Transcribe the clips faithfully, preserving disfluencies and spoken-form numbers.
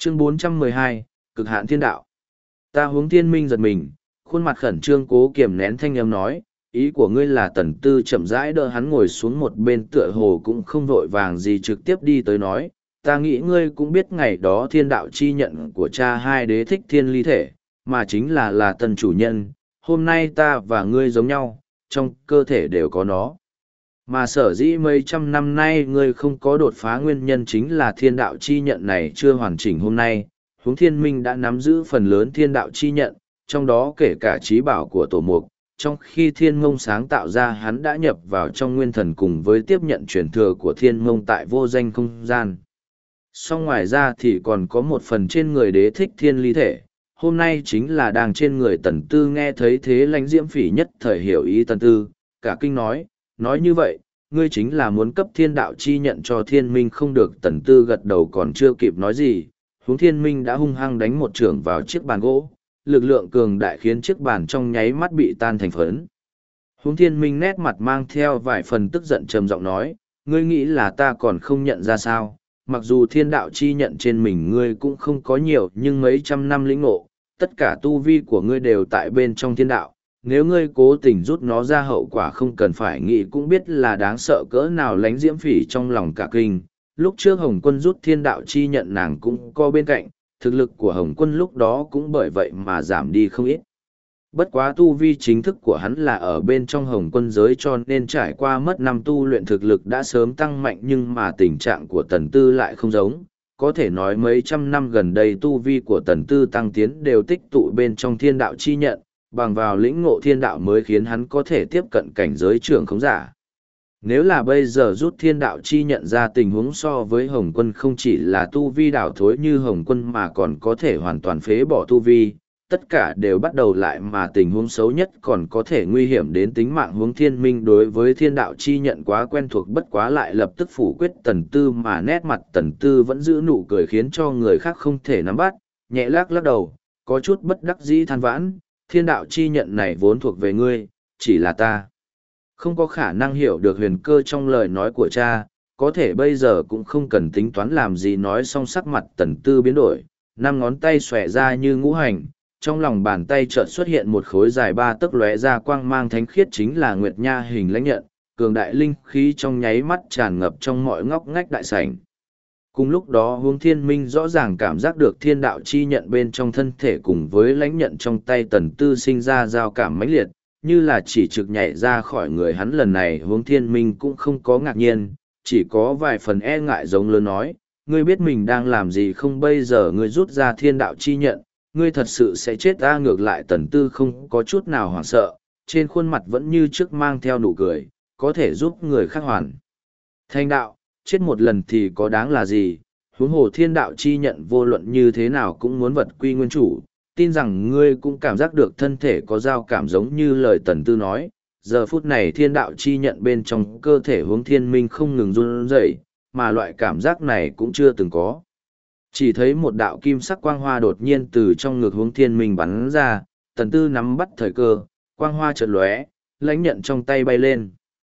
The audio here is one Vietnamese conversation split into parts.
Chương bốn trăm mười hai, Cực hạn thiên đạo. Ta Hướng Thiên Minh giật mình, khuôn mặt khẩn trương cố kiềm nén thanh âm nói, ý của ngươi là Tần Tư chậm rãi đỡ hắn ngồi xuống một bên tựa hồ cũng không vội vàng gì trực tiếp đi tới nói, ta nghĩ ngươi cũng biết ngày đó thiên đạo chi nhận của cha hai đế thích thiên ly thể, mà chính là là tần chủ nhân, hôm nay ta và ngươi giống nhau, trong cơ thể đều có nó. Mà sở dĩ mấy trăm năm nay ngươi không có đột phá nguyên nhân chính là thiên đạo chi nhận này chưa hoàn chỉnh hôm nay, Hướng Thiên Minh đã nắm giữ phần lớn thiên đạo chi nhận, trong đó kể cả trí bảo của tổ mục, trong khi thiên mông sáng tạo ra hắn đã nhập vào trong nguyên thần cùng với tiếp nhận truyền thừa của thiên mông tại vô danh không gian. Song ngoài ra thì còn có một phần trên người đế thích thiên ly thể, hôm nay chính là đang trên người tần tư. Nghe thấy thế lãnh diễm phỉ nhất thời hiểu ý tần tư, cả kinh nói, nói như vậy, ngươi chính là muốn cấp thiên đạo chi nhận cho thiên minh không được. Tần tư gật đầu còn chưa kịp nói gì, Hướng Thiên Minh đã hung hăng đánh một chưởng vào chiếc bàn gỗ, lực lượng cường đại khiến chiếc bàn trong nháy mắt bị tan thành phấn. Hướng Thiên Minh nét mặt mang theo vài phần tức giận trầm giọng nói, ngươi nghĩ là ta còn không nhận ra sao, mặc dù thiên đạo chi nhận trên mình ngươi cũng không có nhiều nhưng mấy trăm năm lĩnh ngộ, tất cả tu vi của ngươi đều tại bên trong thiên đạo, nếu ngươi cố tình rút nó ra hậu quả không cần phải nghĩ cũng biết là đáng sợ cỡ nào. Lánh diễm phỉ trong lòng cả kinh, lúc trước Hồng Quân rút thiên đạo chi nhận nàng cũng có bên cạnh, thực lực của Hồng Quân lúc đó cũng bởi vậy mà giảm đi không ít. Bất quá tu vi chính thức của hắn là ở bên trong Hồng Quân giới cho nên trải qua mất năm tu luyện thực lực đã sớm tăng mạnh, nhưng mà tình trạng của Tần Tư lại không giống. Có thể nói mấy trăm năm gần đây tu vi của Tần Tư tăng tiến đều tích tụ bên trong thiên đạo chi nhận, bằng vào lĩnh ngộ thiên đạo mới khiến hắn có thể tiếp cận cảnh giới trưởng khống giả. Nếu là bây giờ rút thiên đạo chi nhận ra, tình huống so với Hồng Quân không chỉ là tu vi đảo thối như Hồng Quân mà còn có thể hoàn toàn phế bỏ tu vi, tất cả đều bắt đầu lại, mà tình huống xấu nhất còn có thể nguy hiểm đến tính mạng. Hướng Thiên Minh đối với thiên đạo chi nhận quá quen thuộc, bất quá lại lập tức phủ quyết Tần Tư, mà nét mặt Tần Tư vẫn giữ nụ cười khiến cho người khác không thể nắm bắt, nhẹ lắc lắc đầu, có chút bất đắc dĩ than vãn, thiên đạo chi nhận này vốn thuộc về ngươi, chỉ là ta không có khả năng hiểu được huyền cơ trong lời nói của cha, có thể bây giờ cũng không cần tính toán làm gì. Nói xong sắc mặt Tần Tư biến đổi, năm ngón tay xòe ra như ngũ hành, trong lòng bàn tay chợt xuất hiện một khối dài ba tấc lóe ra quang mang thánh khiết, chính là Nguyệt Nha hình lãnh nhận, cường đại linh khí trong nháy mắt tràn ngập trong mọi ngóc ngách đại sảnh. Cùng lúc đó Hướng Thiên Minh rõ ràng cảm giác được thiên đạo chi nhận bên trong thân thể cùng với lãnh nhận trong tay Tần Tư sinh ra giao cảm mãnh liệt, như là chỉ trực nhảy ra khỏi người hắn. Lần này Hướng Thiên Minh cũng không có ngạc nhiên, chỉ có vài phần e ngại giống lớn nói, ngươi biết mình đang làm gì không? Bây giờ ngươi rút ra thiên đạo chi nhận, ngươi thật sự sẽ chết ta. Ngược lại Tần Tư không có chút nào hoảng sợ, trên khuôn mặt vẫn như trước mang theo nụ cười, có thể giúp người khác hoàn thành đạo, chết một lần thì có đáng là gì, huống hồ thiên đạo chi nhận vô luận như thế nào cũng muốn vật quy nguyên chủ, tin rằng ngươi cũng cảm giác được thân thể có giao cảm giống như lời Tần Tư nói. Giờ phút này thiên đạo chi nhận bên trong cơ thể Hướng Thiên Minh không ngừng run rẩy, mà loại cảm giác này cũng chưa từng có. Chỉ thấy một đạo kim sắc quang hoa đột nhiên từ trong ngực Hướng Thiên Minh bắn ra, Tần Tư nắm bắt thời cơ, quang hoa chợt lóe, lãnh nhận trong tay bay lên.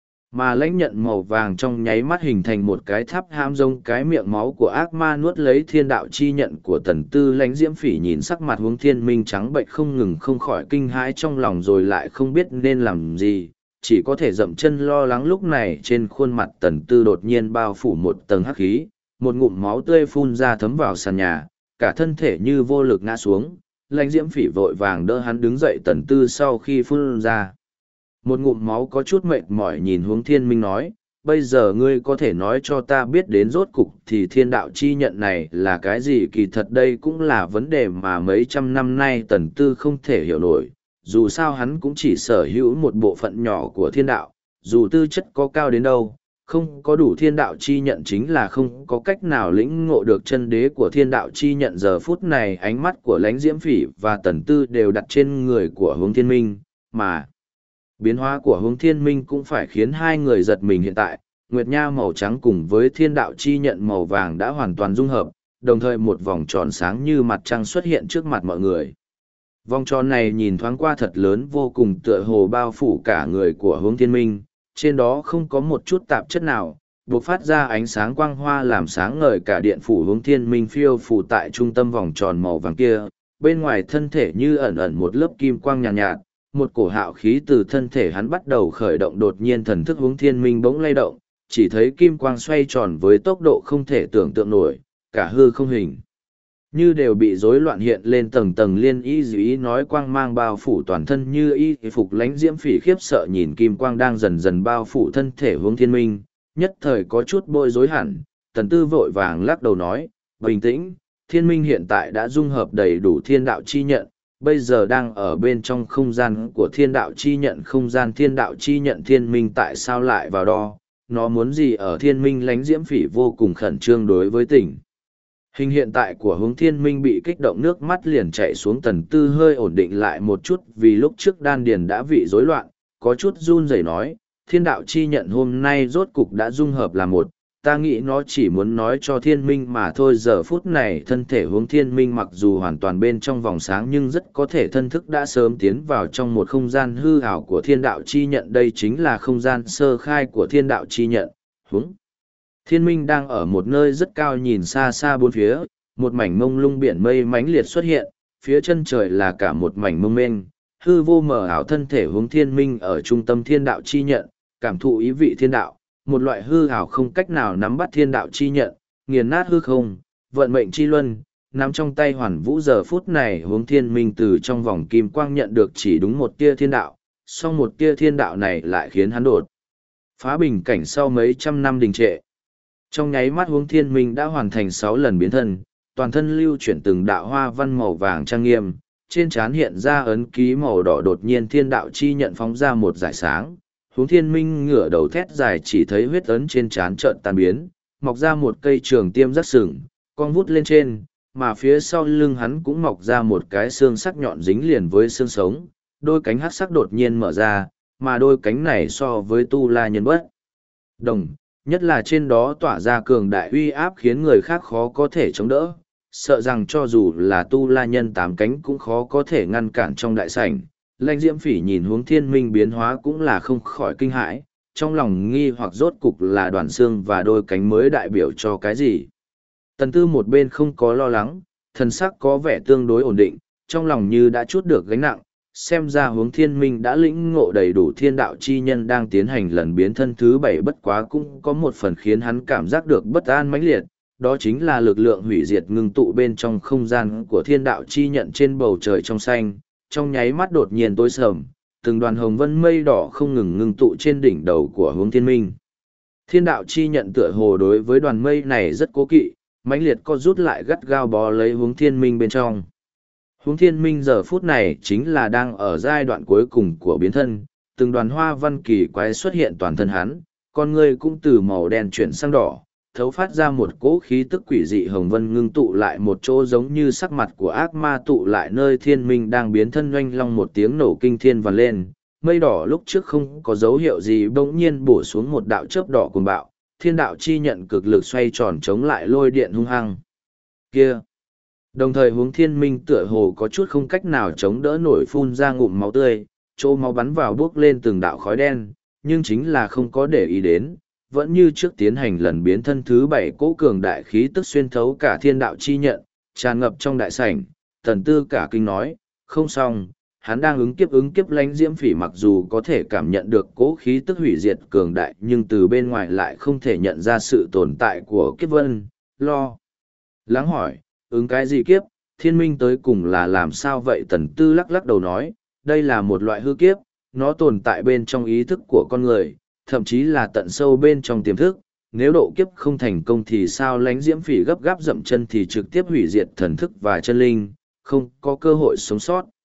Mà lãnh nhận màu vàng trong nháy mắt hình thành một cái tháp hãm giống cái miệng máu của ác ma nuốt lấy thiên đạo chi nhận của Tần Tư. Lãnh diễm phỉ nhìn sắc mặt Hướng Thiên Minh trắng bệnh không ngừng, không khỏi kinh hãi trong lòng rồi lại không biết nên làm gì, chỉ có thể dậm chân lo lắng. Lúc này trên khuôn mặt Tần Tư đột nhiên bao phủ một tầng hắc khí, một ngụm máu tươi phun ra thấm vào sàn nhà, cả thân thể như vô lực ngã xuống. Lãnh diễm phỉ vội vàng đỡ hắn đứng dậy. Tần Tư sau khi phun ra một ngụm máu có chút mệt mỏi nhìn Hướng Thiên Minh nói, bây giờ ngươi có thể nói cho ta biết đến rốt cục thì thiên đạo chi nhận này là cái gì? Kỳ thật đây cũng là vấn đề mà mấy trăm năm nay Tần Tư không thể hiểu nổi, dù sao hắn cũng chỉ sở hữu một bộ phận nhỏ của thiên đạo, dù tư chất có cao đến đâu, không có đủ thiên đạo chi nhận chính là không có cách nào lĩnh ngộ được chân đế của thiên đạo chi nhận. Giờ phút này ánh mắt của Lãnh diễm phỉ và Tần Tư đều đặt trên người của Hướng Thiên Minh, mà biến hóa của Hướng Thiên Minh cũng phải khiến hai người giật mình. Hiện tại, Nguyệt Nha màu trắng cùng với thiên đạo chi nhận màu vàng đã hoàn toàn dung hợp, đồng thời một vòng tròn sáng như mặt trăng xuất hiện trước mặt mọi người. Vòng tròn này nhìn thoáng qua thật lớn vô cùng, tựa hồ bao phủ cả người của Hướng Thiên Minh, trên đó không có một chút tạp chất nào, buộc phát ra ánh sáng quang hoa làm sáng ngời cả điện phủ hướng thiên minh phiêu phủ tại trung tâm vòng tròn màu vàng kia, bên ngoài thân thể như ẩn ẩn một lớp kim quang nhàn nhạt, nhạt, một cổ hạo khí từ thân thể hắn bắt đầu khởi động, đột nhiên thần thức hướng thiên minh bỗng lay động, chỉ thấy kim quang xoay tròn với tốc độ không thể tưởng tượng nổi, cả hư không hình như đều bị rối loạn hiện lên tầng tầng liên y dĩ ý nói quang mang bao phủ toàn thân như y phục lánh diễm phỉ khiếp sợ nhìn kim quang đang dần dần bao phủ thân thể hướng thiên minh, nhất thời có chút bối rối hẳn. Tần Tư vội vàng lắc đầu nói, bình tĩnh, thiên minh hiện tại đã dung hợp đầy đủ thiên đạo chi nhận, bây giờ đang ở bên trong không gian của thiên đạo chi nhận, không gian thiên đạo chi nhận thiên minh tại sao lại vào đó, nó muốn gì ở thiên minh. Lánh diễm phỉ vô cùng khẩn trương đối với tỉnh hình hiện tại của hướng thiên minh bị kích động, nước mắt liền chạy xuống. Tần Tư hơi ổn định lại một chút vì lúc trước đan điền đã bị rối loạn, có chút run rẩy nói, thiên đạo chi nhận hôm nay rốt cục đã dung hợp là một, ta nghĩ nó chỉ muốn nói cho thiên minh mà thôi. Giờ phút này thân thể hướng thiên minh mặc dù hoàn toàn bên trong vòng sáng nhưng rất có thể thân thức đã sớm tiến vào trong một không gian hư ảo của thiên đạo chi nhận, đây chính là không gian sơ khai của thiên đạo chi nhận. Hướng thiên minh đang ở một nơi rất cao, nhìn xa xa bốn phía, một mảnh mông lung biển mây mãnh liệt xuất hiện, phía chân trời là cả một mảnh mông mênh, hư vô mờ ảo. Thân thể hướng thiên minh ở trung tâm thiên đạo chi nhận, cảm thụ ý vị thiên đạo, một loại hư ảo không cách nào nắm bắt thiên đạo chi nhận, nghiền nát hư không, vận mệnh chi luân, nắm trong tay hoàn vũ. Giờ phút này hướng thiên minh từ trong vòng kim quang nhận được chỉ đúng một tia thiên đạo, song một tia thiên đạo này lại khiến hắn đột phá bình cảnh sau mấy trăm năm đình trệ. Trong nháy mắt hướng thiên minh đã hoàn thành sáu lần biến thân, toàn thân lưu chuyển từng đạo hoa văn màu vàng trang nghiêm, trên trán hiện ra ấn ký màu đỏ, đột nhiên thiên đạo chi nhận phóng ra một dải sáng. Hướng thiên minh ngửa đầu thét dài, chỉ thấy huyết ấn trên trán trợn tan biến, mọc ra một cây trường tiêm rắc sừng, cong vút lên trên, mà phía sau lưng hắn cũng mọc ra một cái xương sắc nhọn dính liền với xương sống, đôi cánh hắc sắc đột nhiên mở ra, mà đôi cánh này so với tu la nhân bất đồng, nhất là trên đó tỏa ra cường đại uy áp khiến người khác khó có thể chống đỡ, sợ rằng cho dù là tu la nhân tám cánh cũng khó có thể ngăn cản trong đại sảnh. Lãnh diễm phỉ nhìn hướng thiên minh biến hóa cũng là không khỏi kinh hãi, trong lòng nghi hoặc rốt cục là đoàn xương và đôi cánh mới đại biểu cho cái gì. Tần Tư một bên không có lo lắng, thần sắc có vẻ tương đối ổn định, trong lòng như đã trút được gánh nặng, xem ra hướng thiên minh đã lĩnh ngộ đầy đủ thiên đạo chi nhân đang tiến hành lần biến thân thứ bảy. Bất quá cũng có một phần khiến hắn cảm giác được bất an mãnh liệt, đó chính là lực lượng hủy diệt ngưng tụ bên trong không gian của thiên đạo chi nhận trên bầu trời trong xanh, trong nháy mắt đột nhiên tối sầm, từng đoàn hồng vân mây đỏ không ngừng ngưng tụ trên đỉnh đầu của hướng thiên minh. Thiên đạo chi nhận tựa hồ đối với đoàn mây này rất cố kỵ, mãnh liệt co rút lại gắt gao bó lấy hướng thiên minh bên trong. Hướng thiên minh giờ phút này chính là đang ở giai đoạn cuối cùng của biến thân, từng đoàn hoa văn kỳ quái xuất hiện toàn thân hắn, con người cũng từ màu đen chuyển sang đỏ, thấu phát ra một cỗ khí tức quỷ dị hồng vân ngưng tụ lại một chỗ giống như sắc mặt của ác ma tụ lại nơi thiên minh đang biến thân. Oanh long một tiếng nổ kinh thiên vằn lên, mây đỏ lúc trước không có dấu hiệu gì bỗng nhiên bổ xuống một đạo chớp đỏ cuồng bạo, thiên đạo chi nhận cực lực xoay tròn chống lại lôi điện hung hăng kia. Đồng thời hướng thiên minh tựa hồ có chút không cách nào chống đỡ nổi, phun ra ngụm máu tươi, chỗ máu bắn vào bước lên từng đạo khói đen, nhưng chính là không có để ý đến, vẫn như trước tiến hành lần biến thân thứ bảy. Cỗ cường đại khí tức xuyên thấu cả thiên đạo chi nhận, tràn ngập trong đại sảnh. Tần Tư cả kinh nói, không xong, hắn đang ứng kiếp ứng kiếp. Lãnh diễm phỉ mặc dù có thể cảm nhận được cỗ khí tức hủy diệt cường đại nhưng từ bên ngoài lại không thể nhận ra sự tồn tại của kiếp vân, lo lắng hỏi, ứng cái gì kiếp, thiên minh tới cùng là làm sao vậy? Tần Tư lắc lắc đầu nói, đây là một loại hư kiếp, nó tồn tại bên trong ý thức của con người, thậm chí là tận sâu bên trong tiềm thức, nếu độ kiếp không thành công thì sao? Lãnh diễm phỉ gấp gáp dậm chân thì trực tiếp hủy diệt thần thức và chân linh, không có cơ hội sống sót.